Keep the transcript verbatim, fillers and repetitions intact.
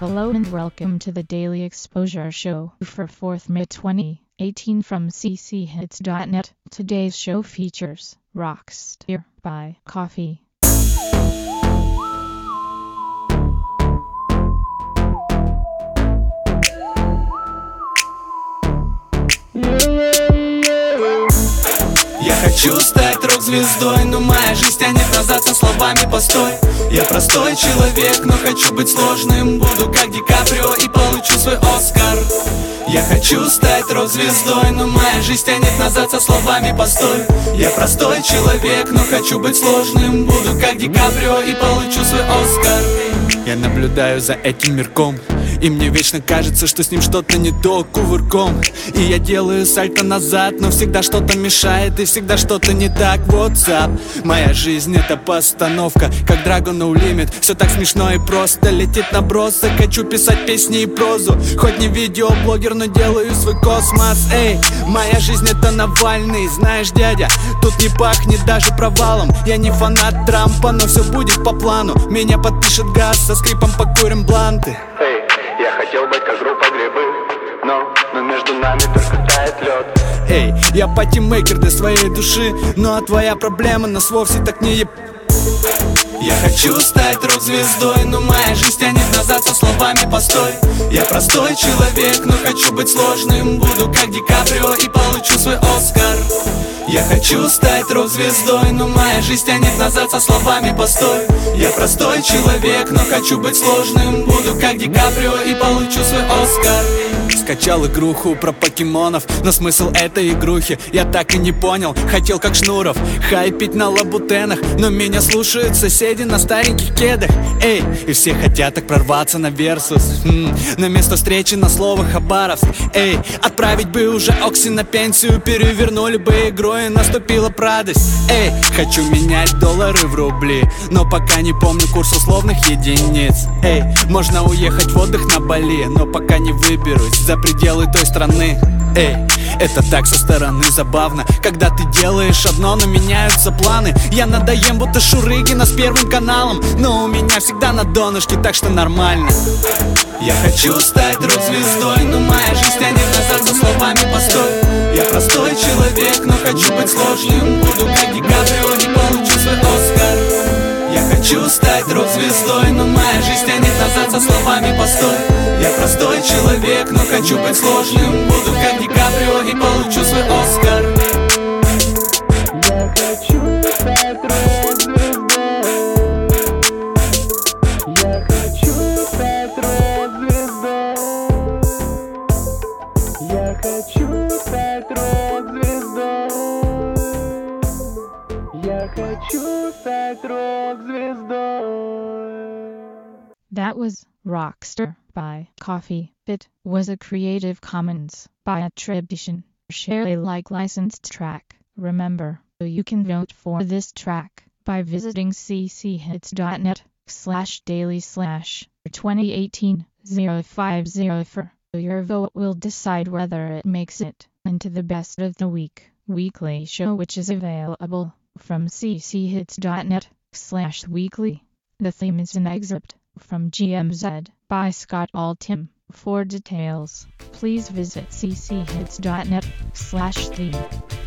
Hello and welcome to the Daily Exposure Show for fourth May twenty eighteen from c c hits dot net. Today's show features Rockstar by Coffee. Я хочу стать рок-звездой, но моя жизнь тянет назад со словами «постой». Я простой человек, но хочу быть сложным. Буду как Ди Каприо и получу свой Оскар. Я хочу стать рок-звездой, но моя жизнь тянет назад со словами «постой». Я простой человек, но хочу быть сложным. Буду как Ди Каприо и получу свой Оскар. Я наблюдаю за этим мирком, и мне вечно кажется, что с ним что-то не то кувырком. И я делаю сальто назад, но всегда что-то мешает, и всегда что-то не так. What's up? Моя жизнь это постановка, как Dragon No Limit. Все так смешно и просто, летит набросок. Хочу писать песни и прозу, хоть не видеоблогер, но делаю свой космос. Эй, моя жизнь это Навальный, знаешь, дядя, тут не пахнет даже провалом. Я не фанат Трампа, но все будет по плану. Меня подпишет газ, со скрипом покурим бланты. Эй, я хотел быть как группа Грибы, но, но между нами только тает лед. Эй, я патимейкер для своей души, ну а твоя проблема нас вовсе так не еб... Я хочу стать рок-звездой, но моя жизнь тянет назад со словами «постой». Я простой человек, но хочу быть сложным. Буду как Ди Каприо и получу свой Оскар. Я хочу стать рок-звездой, но моя жизнь тянет назад со словами «постой». Я простой человек, но хочу быть сложным. Буду как Ди Каприо и получу свой Оскар. Скачал игруху про покемонов, но смысл этой игрухи я так и не понял. Хотел как Шнуров хайпить на лабутенах, но меня слушают соседи на стареньких кедах. Эй, и все хотят так прорваться на версус. М-м, на место встречи на слово Хабаровск. Эй, отправить бы уже Окси на пенсию, перевернули бы игру и наступила радость. Эй, хочу менять доллары в рубли, но пока не помню курс условных единиц. Эй, можно уехать в отдых на Бали, но пока не выберусь за пределы той страны. Эй, это так со стороны забавно, когда ты делаешь одно, но меняются планы. Я надоем будто Шурыгина с первым каналом, но у меня всегда на донышке, так что нормально. Я хочу стать рок-звездой, но моя жизнь тянет назад со словами «постой». Я простой человек, но хочу быть сложным. Буду как Ди Каприо и получу свой Оскар. Я хочу стать рок-звездой, но моя жизнь тянет назад со словами «постой». Я простой человек, но хочу быть сложным. Буду как Ди Каприо и получу свой Оскар. Я хочу стать рок-звездой. Я хочу стать рок-звездой. Я хочу стать рок-звездой. Я хочу стать рок-звездой. That was Rockstar by Coffee. It was a Creative Commons by attribution, share Alike licensed track. Remember, you can vote for this track by visiting c c hits dot net slash daily slash twenty eighteen oh five oh four. Your vote will decide whether it makes it into the best of the week weekly show, which is available from c c hits dot net slash weekly. The theme is an excerpt from G M Z by Scott Altham. For details, please visit c c hits dot net slash theme.